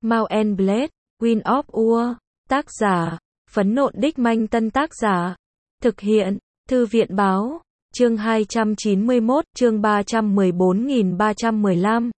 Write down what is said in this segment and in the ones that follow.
Mount and Blade, Wind of War. Tác giả, Phấn Nộn Đích Manh. Tân tác giả, thực hiện, Thư viện Báo. Chương 291, chương 314.315.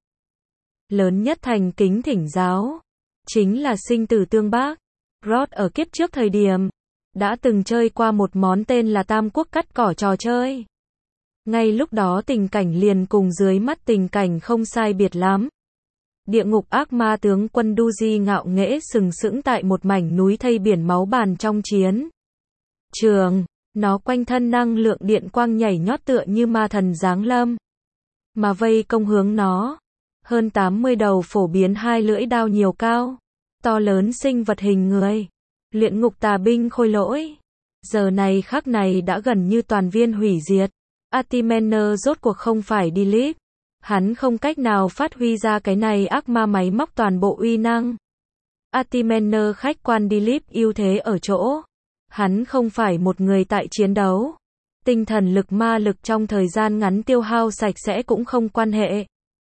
Lớn nhất thành kính thỉnh giáo, chính là sinh tử tương bác. Rod ở kiếp trước thời điểm, đã từng chơi qua một món tên là Tam Quốc cắt cỏ trò chơi. Ngay lúc đó tình cảnh liền cùng dưới mắt tình cảnh không sai biệt lắm. Địa ngục ác ma tướng quân Duji ngạo nghễ sừng sững tại một mảnh núi thây biển máu bàn trong chiến trường. Nó quanh thân năng lượng điện quang nhảy nhót tựa như ma thần giáng lâm, mà vây công hướng nó. Hơn 80 đầu phổ biến hai lưỡi đao nhiều cao, to lớn sinh vật hình người. Luyện ngục tà binh khôi lỗi. Giờ này khắc này đã gần như toàn viên hủy diệt. Atimener rốt cuộc không phải Dilip. Hắn không cách nào phát huy ra cái này ác ma máy móc toàn bộ uy năng. Atimener khách quan Dilip ưu thế ở chỗ, hắn không phải một người tại chiến đấu. Tinh thần lực ma lực trong thời gian ngắn tiêu hao sạch sẽ cũng không quan hệ.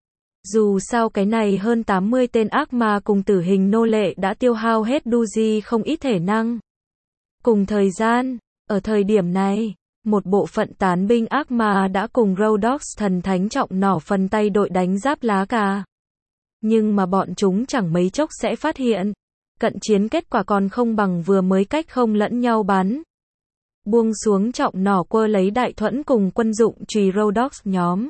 Dù sao cái này hơn 80 tên ác ma cùng tử hình nô lệ đã tiêu hao hết Duji không ít thể năng. Cùng thời gian, ở thời điểm này, một bộ phận tán binh ác ma đã cùng Rhodox thần thánh trọng nỏ phần tay đội đánh giáp lá cà. Nhưng mà bọn chúng chẳng mấy chốc sẽ phát hiện, cận chiến kết quả còn không bằng vừa mới cách không lẫn nhau bắn. Buông xuống trọng nỏ quơ lấy đại thuẫn cùng quân dụng chùy Rhodox nhóm.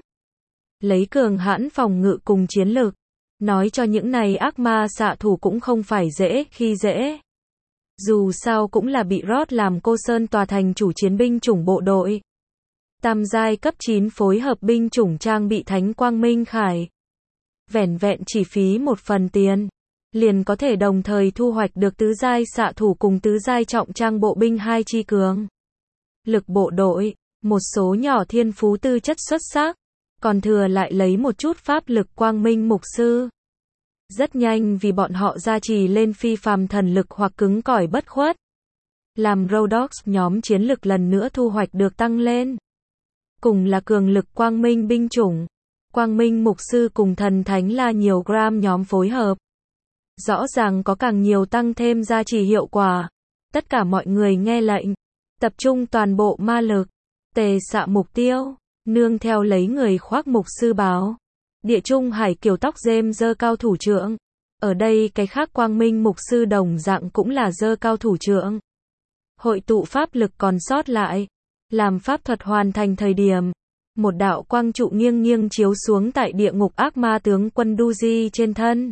Lấy cường hãn phòng ngự cùng chiến lược, nói cho những này ác ma xạ thủ cũng không phải dễ khi dễ. Dù sao cũng là bị Rod làm cô sơn tòa thành chủ chiến binh chủng bộ đội. Tam giai cấp 9 phối hợp binh chủng trang bị Thánh Quang Minh Khải. Vẻn vẹn chỉ phí một phần tiền, liền có thể đồng thời thu hoạch được tứ giai xạ thủ cùng tứ giai trọng trang bộ binh hai chi cường. Lực bộ đội, một số nhỏ thiên phú tư chất xuất sắc, còn thừa lại lấy một chút pháp lực quang minh mục sư. Rất nhanh vì bọn họ gia trì lên phi phàm thần lực hoặc cứng cỏi bất khuất. Làm Rhodox nhóm chiến lực lần nữa thu hoạch được tăng lên. Cùng là cường lực quang minh binh chủng, quang minh mục sư cùng thần thánh là nhiều gram nhóm phối hợp. Rõ ràng có càng nhiều tăng thêm gia trì hiệu quả. Tất cả mọi người nghe lệnh, tập trung toàn bộ ma lực, tề xạ mục tiêu, nương theo lấy người khoác mục sư báo. Địa Trung Hải kiểu tóc rêm dơ cao thủ trưởng. Ở đây cái khác quang minh mục sư đồng dạng cũng là dơ cao thủ trưởng. Hội tụ pháp lực còn sót lại. Làm pháp thuật hoàn thành thời điểm. Một đạo quang trụ nghiêng nghiêng chiếu xuống tại địa ngục ác ma tướng quân Duji trên thân.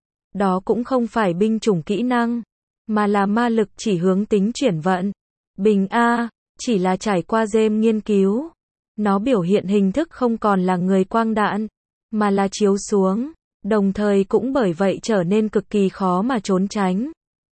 Đó cũng không phải binh chủng kỹ năng, mà là ma lực chỉ hướng tính chuyển vận. Bình A, chỉ là trải qua rêm nghiên cứu. Nó biểu hiện hình thức không còn là người quang đạn, mà là chiếu xuống, đồng thời cũng bởi vậy trở nên cực kỳ khó mà trốn tránh.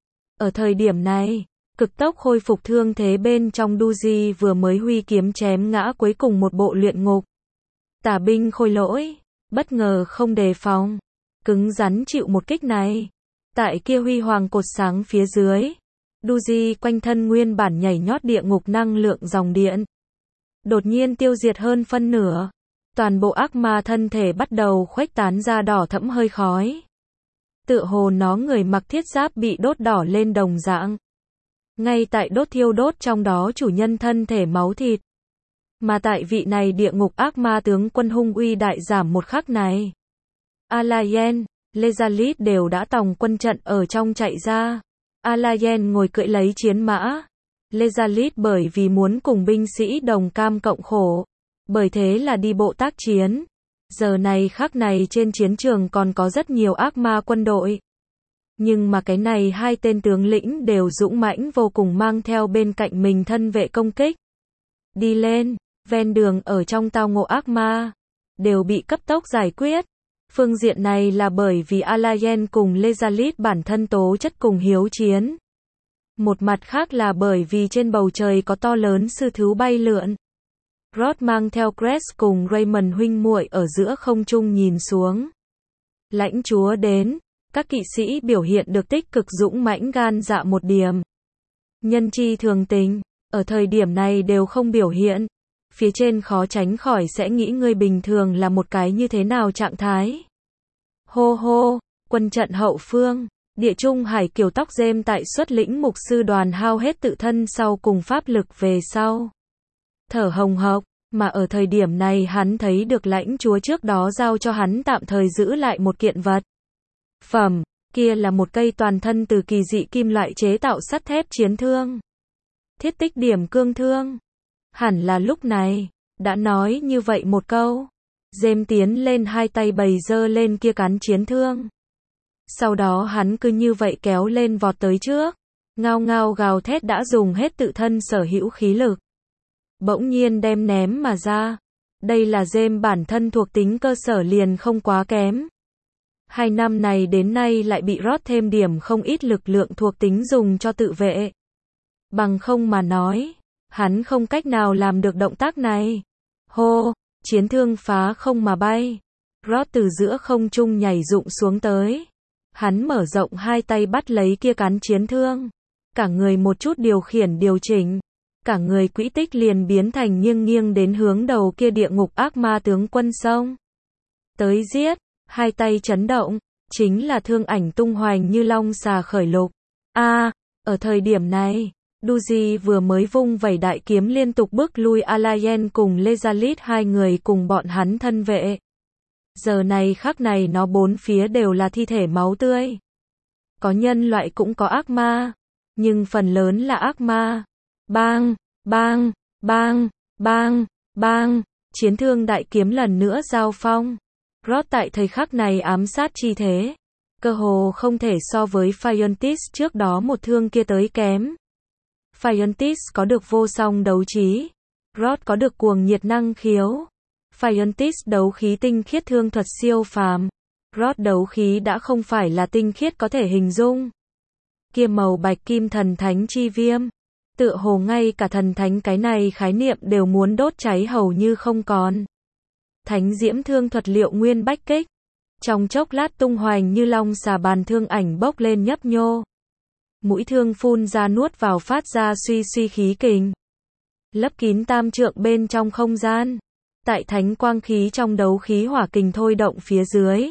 Ở thời điểm này, cực tốc khôi phục thương thế bên trong Duji vừa mới huy kiếm chém ngã cuối cùng một bộ luyện ngục tà binh khôi lỗi, bất ngờ không đề phòng, cứng rắn chịu một kích này. Tại kia huy hoàng cột sáng phía dưới, Duji quanh thân nguyên bản nhảy nhót địa ngục năng lượng dòng điện, đột nhiên tiêu diệt hơn phân nửa. Toàn bộ ác ma thân thể bắt đầu khuếch tán ra đỏ thẫm hơi khói. Tựa hồ nó người mặc thiết giáp bị đốt đỏ lên đồng dạng. Ngay tại đốt thiêu đốt trong đó chủ nhân thân thể máu thịt. Mà tại vị này địa ngục ác ma tướng quân hung uy đại giảm một khắc này. Alayen, Lezalit đều đã tòng quân trận ở trong chạy ra. Alayen ngồi cưỡi lấy chiến mã. Lezalit bởi vì muốn cùng binh sĩ đồng cam cộng khổ, bởi thế là đi bộ tác chiến. Giờ này khắc này trên chiến trường còn có rất nhiều ác ma quân đội. Nhưng mà cái này hai tên tướng lĩnh đều dũng mãnh vô cùng mang theo bên cạnh mình thân vệ công kích. Đi lên, ven đường ở trong tao ngộ ác ma, đều bị cấp tốc giải quyết. Phương diện này là bởi vì Alayen cùng Lezalit bản thân tố chất cùng hiếu chiến. Một mặt khác là bởi vì trên bầu trời có to lớn sư thú bay lượn. Rod mang theo Crest cùng Raymond huynh muội ở giữa không trung nhìn xuống. Lãnh chúa đến, các kỵ sĩ biểu hiện được tích cực dũng mãnh gan dạ một điểm. Nhân chi thường tình, ở thời điểm này đều không biểu hiện. Phía trên khó tránh khỏi sẽ nghĩ người bình thường là một cái như thế nào trạng thái. Hô hô, quân trận hậu phương, địa trung hải kiều tóc rêm tại xuất lĩnh mục sư đoàn hao hết tự thân sau cùng pháp lực về sau. Thở hồng hộc, mà ở thời điểm này hắn thấy được lãnh chúa trước đó giao cho hắn tạm thời giữ lại một kiện vật phẩm, kia là một cây toàn thân từ kỳ dị kim loại chế tạo sắt thép chiến thương. Thiết tích điểm cương thương. Hẳn là lúc này, đã nói như vậy một câu. James tiến lên hai tay bày giơ lên kia cán chiến thương. Sau đó hắn cứ như vậy kéo lên vọt tới trước. Ngao ngao gào thét đã dùng hết tự thân sở hữu khí lực. Bỗng nhiên đem ném mà ra. Đây là James bản thân thuộc tính cơ sở liền không quá kém. 2 năm này đến nay lại bị rót thêm điểm không ít lực lượng thuộc tính dùng cho tự vệ. Bằng không mà nói, hắn không cách nào làm được động tác này. Hô, chiến thương phá không mà bay. Rót từ giữa không trung nhảy rụng xuống tới. Hắn mở rộng hai tay bắt lấy kia cán chiến thương. Cả người một chút điều khiển điều chỉnh. Cả người quỹ tích liền biến thành nghiêng nghiêng đến hướng đầu kia địa ngục ác ma tướng quân sông. Tới giết, hai tay chấn động, chính là thương ảnh tung hoành như long xà khởi lục. Ở thời điểm này, Duji vừa mới vung vẩy đại kiếm liên tục bước lui Alayen cùng Lezalit hai người cùng bọn hắn thân vệ. Giờ này khắc này nó bốn phía đều là thi thể máu tươi. Có nhân loại cũng có ác ma, nhưng phần lớn là ác ma. Bang, bang, bang, bang, bang, chiến thương đại kiếm lần nữa giao phong. Rod tại thời khắc này ám sát chi thế, cơ hồ không thể so với Phiontis trước đó một thương kia tới kém. Phiontis có được vô song đấu trí, Rod có được cuồng nhiệt năng khiếu. Phiontis đấu khí tinh khiết thương thuật siêu phàm, Rod đấu khí đã không phải là tinh khiết có thể hình dung. Kia màu bạch kim thần thánh chi viêm, tựa hồ ngay cả thần thánh cái này khái niệm đều muốn đốt cháy hầu như không còn. Thánh diễm thương thuật liệu nguyên bách kích, trong chốc lát tung hoành như long xà bàn thương ảnh bốc lên nhấp nhô. Mũi thương phun ra nuốt vào phát ra suy suy khí kình, lấp kín tam trượng bên trong không gian. Tại thánh quang khí trong đấu khí hỏa kình thôi động phía dưới,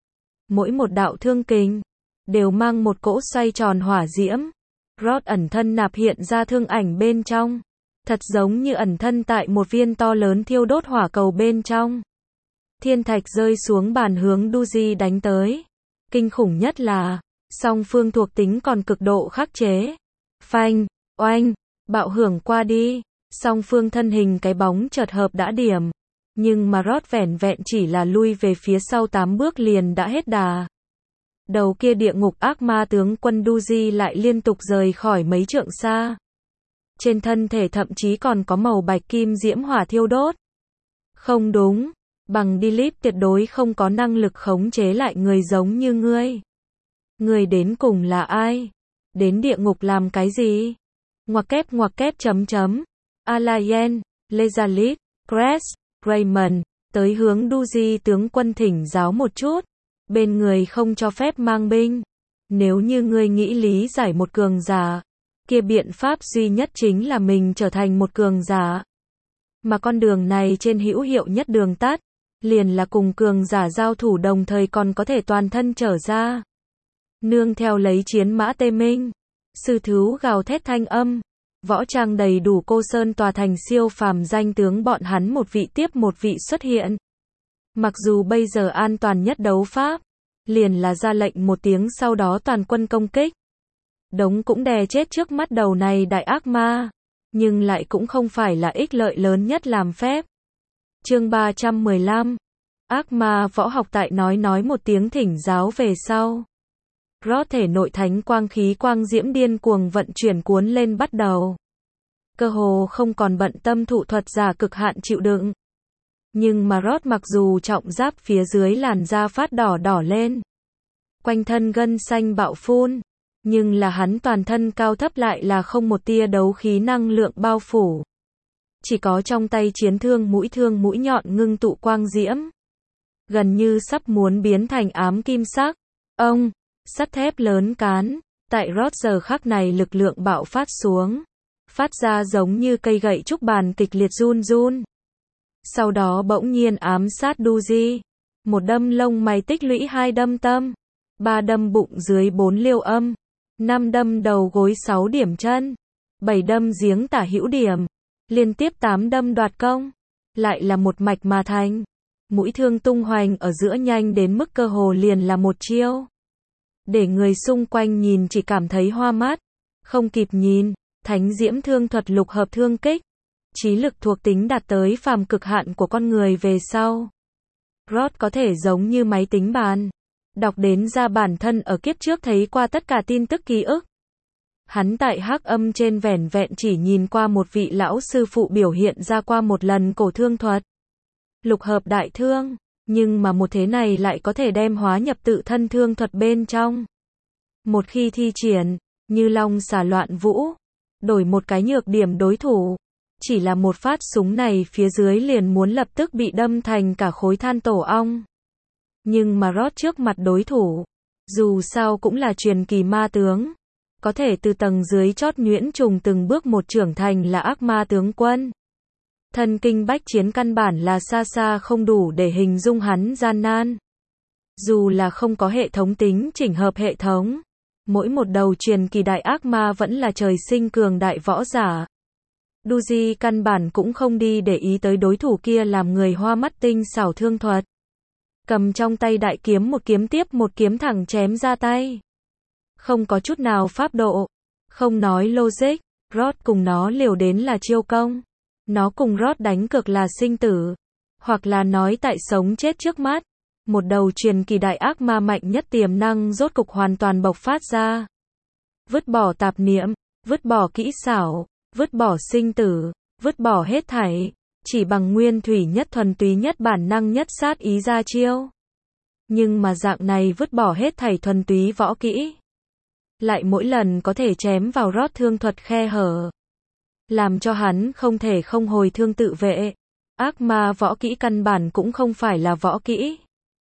mỗi một đạo thương kình đều mang một cỗ xoay tròn hỏa diễm. Rod ẩn thân nạp hiện ra thương ảnh bên trong, thật giống như ẩn thân tại một viên to lớn thiêu đốt hỏa cầu bên trong. Thiên thạch rơi xuống bàn hướng Duji đánh tới. Kinh khủng nhất là, song phương thuộc tính còn cực độ khắc chế. Phanh, oanh, bạo hưởng qua đi, song phương thân hình cái bóng chợt hợp đã điểm. Nhưng mà Rod vẻn vẹn chỉ là lui về phía sau 8 bước liền đã hết đà. Đầu kia địa ngục ác ma tướng quân Duji lại liên tục rời khỏi mấy trượng xa. Trên thân thể thậm chí còn có màu bạch kim diễm hỏa thiêu đốt. Không đúng, bằng Dilip tuyệt đối không có năng lực khống chế lại người giống như ngươi. Ngươi đến cùng là ai? Đến địa ngục làm cái gì? Ngoặc kép chấm. Alayen, Lezalit, Cress, Raymond, tới hướng Duji tướng quân thỉnh giáo một chút. Bên người không cho phép mang binh. Nếu như ngươi nghĩ lý giải một cường giả, kia biện pháp duy nhất chính là mình trở thành một cường giả. Mà con đường này trên hữu hiệu nhất đường tắt, liền là cùng cường giả giao thủ đồng thời còn có thể toàn thân trở ra. Nương theo lấy chiến mã tê minh, sư thú gào thét thanh âm, võ trang đầy đủ cô sơn tòa thành siêu phàm danh tướng bọn hắn một vị tiếp một vị xuất hiện. Mặc dù bây giờ an toàn nhất đấu pháp, liền là ra lệnh một tiếng sau đó toàn quân công kích. Đống cũng đè chết trước mắt đầu này đại ác ma, nhưng lại cũng không phải là ích lợi lớn nhất làm phép. Chương 315. Ác ma võ học tại nói một tiếng thỉnh giáo về sau. Rod thể nội thánh quang khí quang diễm điên cuồng vận chuyển cuốn lên bắt đầu. Cơ hồ không còn bận tâm thụ thuật giả cực hạn chịu đựng. Nhưng mà Rod mặc dù trọng giáp phía dưới làn da phát đỏ lên. Quanh thân gân xanh bạo phun. Nhưng là hắn toàn thân cao thấp lại là không một tia đấu khí năng lượng bao phủ. Chỉ có trong tay chiến thương mũi nhọn ngưng tụ quang diễm. Gần như sắp muốn biến thành ám kim sắc. Sắt thép lớn cán. Tại Rod giờ khắc này lực lượng bạo phát xuống. Phát ra giống như cây gậy trúc bàn kịch liệt run. Sau đó bỗng nhiên ám sát Duji. Một đâm lông mày tích lũy 2 đâm tâm. 3 đâm bụng dưới 4 liêu âm, 5 đâm đầu gối 6 điểm chân, 7 đâm giếng tả hữu điểm, liên tiếp 8 đâm đoạt công, lại là một mạch mà thành. Mũi thương tung hoành ở giữa nhanh đến mức cơ hồ liền là một chiêu. Để người xung quanh nhìn chỉ cảm thấy hoa mắt, không kịp nhìn, thánh diễm thương thuật lục hợp thương kích, trí lực thuộc tính đạt tới phàm cực hạn của con người về sau. Rod có thể giống như máy tính bàn, đọc đến ra bản thân ở kiếp trước thấy qua tất cả tin tức ký ức. Hắn tại hắc âm trên vẻn vẹn chỉ nhìn qua một vị lão sư phụ biểu hiện ra qua một lần cổ thương thuật. Lục hợp đại thương, nhưng mà một thế này lại có thể đem hóa nhập tự thân thương thuật bên trong. Một khi thi triển, như long xà loạn vũ, đổi một cái nhược điểm đối thủ, chỉ là một phát súng này phía dưới liền muốn lập tức bị đâm thành cả khối than tổ ong. Nhưng mà Rod trước mặt đối thủ, dù sao cũng là truyền kỳ ma tướng, có thể từ tầng dưới chót nhuyễn trùng từng bước một trưởng thành là ác ma tướng quân. Thân kinh bách chiến căn bản là xa xa không đủ để hình dung hắn gian nan. Dù là không có hệ thống tính chỉnh hợp hệ thống, mỗi một đầu truyền kỳ đại ác ma vẫn là trời sinh cường đại võ giả. Duji căn bản cũng không đi để ý tới đối thủ kia làm người hoa mắt tinh xảo thương thuật. Cầm trong tay đại kiếm một kiếm tiếp một kiếm thẳng chém ra tay. Không có chút nào pháp độ, không nói logic, Rod cùng nó liều đến là chiêu công. Nó cùng Rod đánh cược là sinh tử, hoặc là nói tại sống chết trước mắt. Một đầu truyền kỳ đại ác ma mạnh nhất tiềm năng rốt cục hoàn toàn bộc phát ra. Vứt bỏ tạp niệm, vứt bỏ kỹ xảo, vứt bỏ sinh tử, vứt bỏ hết thảy, chỉ bằng nguyên thủy nhất thuần túy nhất bản năng nhất sát ý ra chiêu. Nhưng mà dạng này vứt bỏ hết thảy thuần túy võ kỹ, lại mỗi lần có thể chém vào Rod thương thuật khe hở, làm cho hắn không thể không hồi thương tự vệ. Ác ma võ kỹ căn bản cũng không phải là võ kỹ,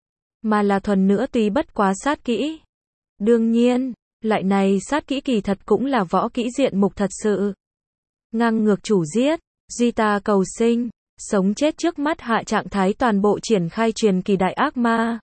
mà là thuần nữa tuy bất quá sát kỹ. Đương nhiên, loại này sát kỹ kỳ thật cũng là võ kỹ diện mục thật sự. Ngang ngược chủ giết, duy ta cầu sinh, sống chết trước mắt hạ trạng thái toàn bộ triển khai truyền kỳ đại ác ma.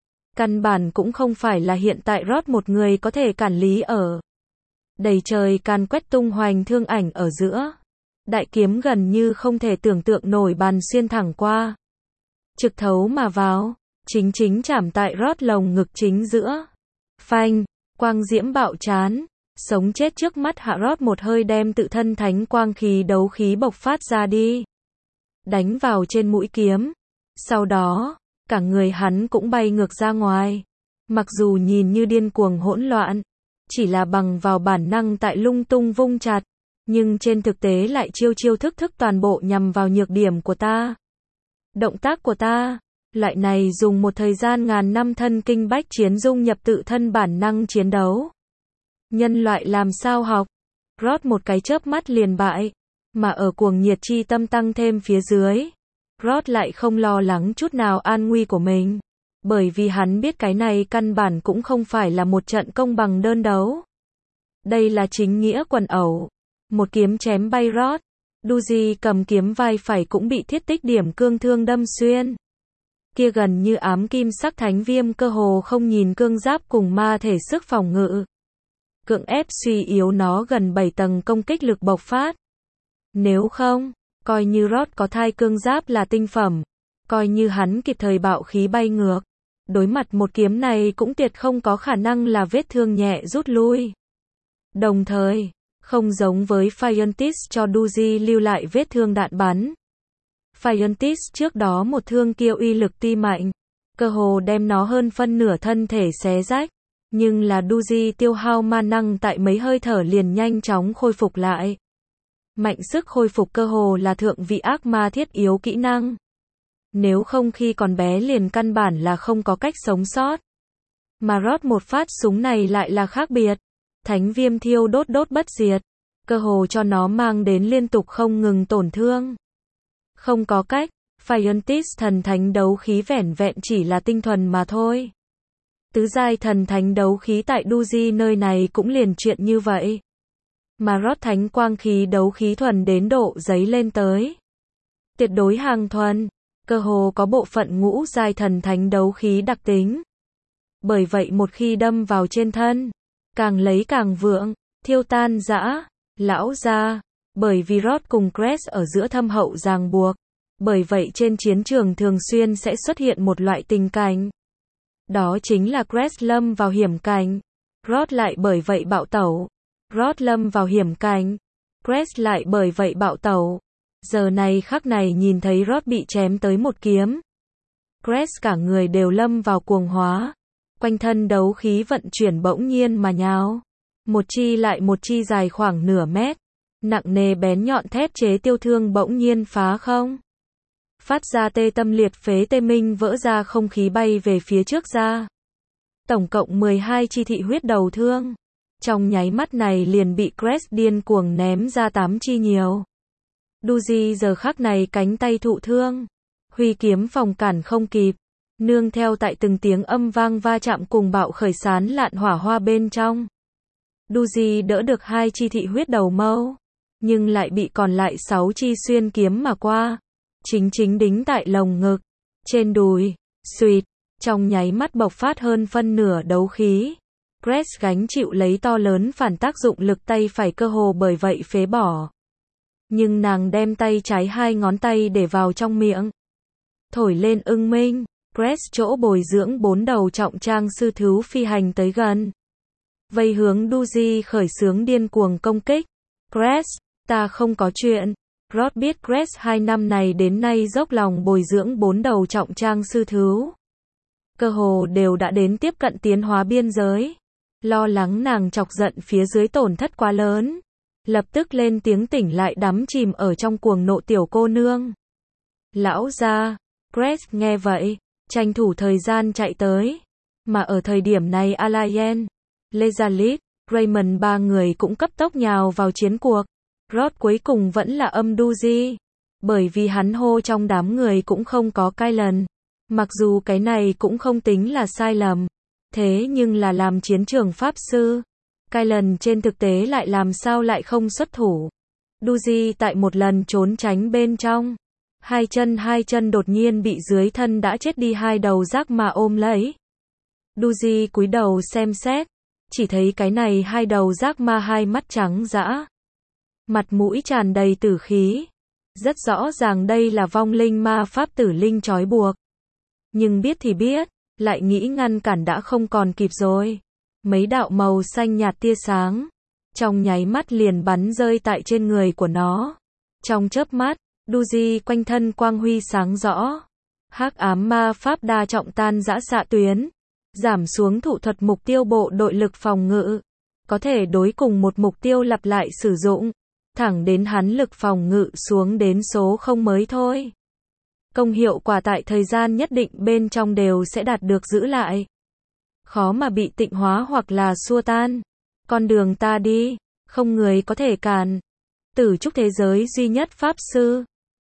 Căn bản cũng không phải là hiện tại Rod một người có thể cản lý ở. Đầy trời càn quét tung hoành thương ảnh ở giữa. Đại kiếm gần như không thể tưởng tượng nổi bàn xuyên thẳng qua. Trực thấu mà vào, chính chạm tại Rod lồng ngực chính giữa. Phanh, quang diễm bạo chán, sống chết trước mắt hạ Rod một hơi đem tự thân thánh quang khí đấu khí bộc phát ra đi. Đánh vào trên mũi kiếm. Sau đó, cả người hắn cũng bay ngược ra ngoài. Mặc dù nhìn như điên cuồng hỗn loạn, chỉ là bằng vào bản năng tại lung tung vung chặt, nhưng trên thực tế lại chiêu thức toàn bộ nhằm vào nhược điểm của ta. Động tác của ta, loại này dùng một thời gian ngàn năm thân kinh bách chiến dung nhập tự thân bản năng chiến đấu. Nhân loại làm sao học? Rod một cái chớp mắt liền bại, mà ở cuồng nhiệt chi tâm tăng thêm phía dưới, Rod lại không lo lắng chút nào an nguy của mình, bởi vì hắn biết cái này căn bản cũng không phải là một trận công bằng đơn đấu. Đây là chính nghĩa quần ẩu. Một kiếm chém bay Rod. Duji cầm kiếm vai phải cũng bị thiết tích điểm cương thương đâm xuyên. Kia gần như ám kim sắc thánh viêm cơ hồ không nhìn cương giáp cùng ma thể sức phòng ngự. Cưỡng ép suy yếu nó gần 7 tầng công kích lực bộc phát. Nếu không, coi như Rod có thai cương giáp là tinh phẩm, coi như hắn kịp thời bạo khí bay ngược, đối mặt một kiếm này cũng tuyệt không có khả năng là vết thương nhẹ rút lui. Đồng thời, không giống với Fiontis cho Duji lưu lại vết thương đạn bắn. Fiontis trước đó một thương kia uy lực ti mạnh, cơ hồ đem nó hơn phân nửa thân thể xé rách, nhưng là Duji tiêu hao ma năng tại mấy hơi thở liền nhanh chóng khôi phục lại. Mạnh sức khôi phục cơ hồ là thượng vị ác ma thiết yếu kỹ năng. Nếu không khi còn bé liền căn bản là không có cách sống sót. Mà Rod một phát súng này lại là khác biệt. Thánh viêm thiêu đốt bất diệt, cơ hồ cho nó mang đến liên tục không ngừng tổn thương. Không có cách, Fiontis thần thánh đấu khí vẻn vẹn chỉ là tinh thuần mà thôi. Tứ giai thần thánh đấu khí tại Duji nơi này cũng liền chuyện như vậy. Mà Rod thánh quang khí đấu khí thuần đến độ giấy lên tới. Tuyệt đối hàng thuần, cơ hồ có bộ phận ngũ giai thần thánh đấu khí đặc tính. Bởi vậy một khi đâm vào trên thân, càng lấy càng vượng, thiêu tan rã. Lão gia, bởi vì Roth cùng Cress ở giữa thâm hậu ràng buộc, bởi vậy trên chiến trường thường xuyên sẽ xuất hiện một loại tình cảnh. Đó chính là Cress lâm vào hiểm cảnh, Roth lại bởi vậy bạo tẩu. Roth lâm vào hiểm cảnh, Cress lại bởi vậy bạo tẩu. Giờ này khắc này nhìn thấy Roth bị chém tới một kiếm, Cress cả người đều lâm vào cuồng hóa, quanh thân đấu khí vận chuyển bỗng nhiên mà nhào. Một chi lại một chi dài khoảng nửa mét, nặng nề bén nhọn thép chế tiêu thương bỗng nhiên phá không. Phát ra tê tâm liệt phế tê minh vỡ ra không khí bay về phía trước ra. Tổng cộng 12 chi thị huyết đầu thương. Trong nháy mắt này liền bị Cress điên cuồng ném ra 8 chi nhiều. Duji giờ khắc này cánh tay thụ thương, huy kiếm phòng cản không kịp, nương theo tại từng tiếng âm vang va chạm cùng bạo khởi sán lạn hỏa hoa bên trong. Duji đỡ được 2 chi thị huyết đầu mâu, nhưng lại bị còn lại 6 chi xuyên kiếm mà qua, chính đính tại lồng ngực, trên đùi, suýt, trong nháy mắt bộc phát hơn phân nửa đấu khí. Cress gánh chịu lấy to lớn phản tác dụng lực, tay phải cơ hồ bởi vậy phế bỏ. Nhưng nàng đem tay trái 2 ngón tay để vào trong miệng, thổi lên ưng minh. Cress chỗ bồi dưỡng 4 đầu trọng trang sư thú phi hành tới gần, vây hướng Duji khởi xướng điên cuồng công kích. Cress, ta không có chuyện. Roth biết Cress 2 năm này đến nay dốc lòng bồi dưỡng 4 đầu trọng trang sư thú, cơ hồ đều đã đến tiếp cận tiến hóa biên giới. Lo lắng nàng chọc giận phía dưới tổn thất quá lớn, lập tức lên tiếng tỉnh lại đắm chìm ở trong cuồng nộ tiểu cô nương. Lão gia, Cress nghe vậy, tranh thủ thời gian chạy tới. Mà ở thời điểm này Alayen, Lezalit, Raymond ba người cũng cấp tốc nhào vào chiến cuộc. Roth cuối cùng vẫn là âm Duji, bởi vì hắn hô trong đám người cũng không có Kylan. Mặc dù cái này cũng không tính là sai lầm, thế nhưng là làm chiến trường pháp sư, Kylan trên thực tế lại làm sao lại không xuất thủ. Duji tại một lần trốn tránh bên trong, hai chân đột nhiên bị dưới thân đã chết đi 2 đầu rác mà ôm lấy. Duji cúi đầu xem xét, chỉ thấy cái này 2 đầu rác ma 2 mắt trắng dã, mặt mũi tràn đầy tử khí. Rất rõ ràng đây là vong linh ma pháp tử linh trói buộc. Nhưng biết thì biết, lại nghĩ ngăn cản đã không còn kịp rồi. Mấy đạo màu xanh nhạt tia sáng, trong nháy mắt liền bắn rơi tại trên người của nó. Trong chớp mắt, Duji quanh thân quang huy sáng rõ. Hắc ám ma pháp đa trọng tan rã xạ tuyến, giảm xuống thủ thuật mục tiêu bộ đội lực phòng ngự, có thể đối cùng một mục tiêu lặp lại sử dụng, thẳng đến hắn lực phòng ngự xuống đến số 0 mới thôi. Công hiệu quả tại thời gian nhất định bên trong đều sẽ đạt được giữ lại, khó mà bị tịnh hóa hoặc là xua tan. Con đường ta đi, không người có thể cản. Tử trúc thế giới duy nhất pháp sư,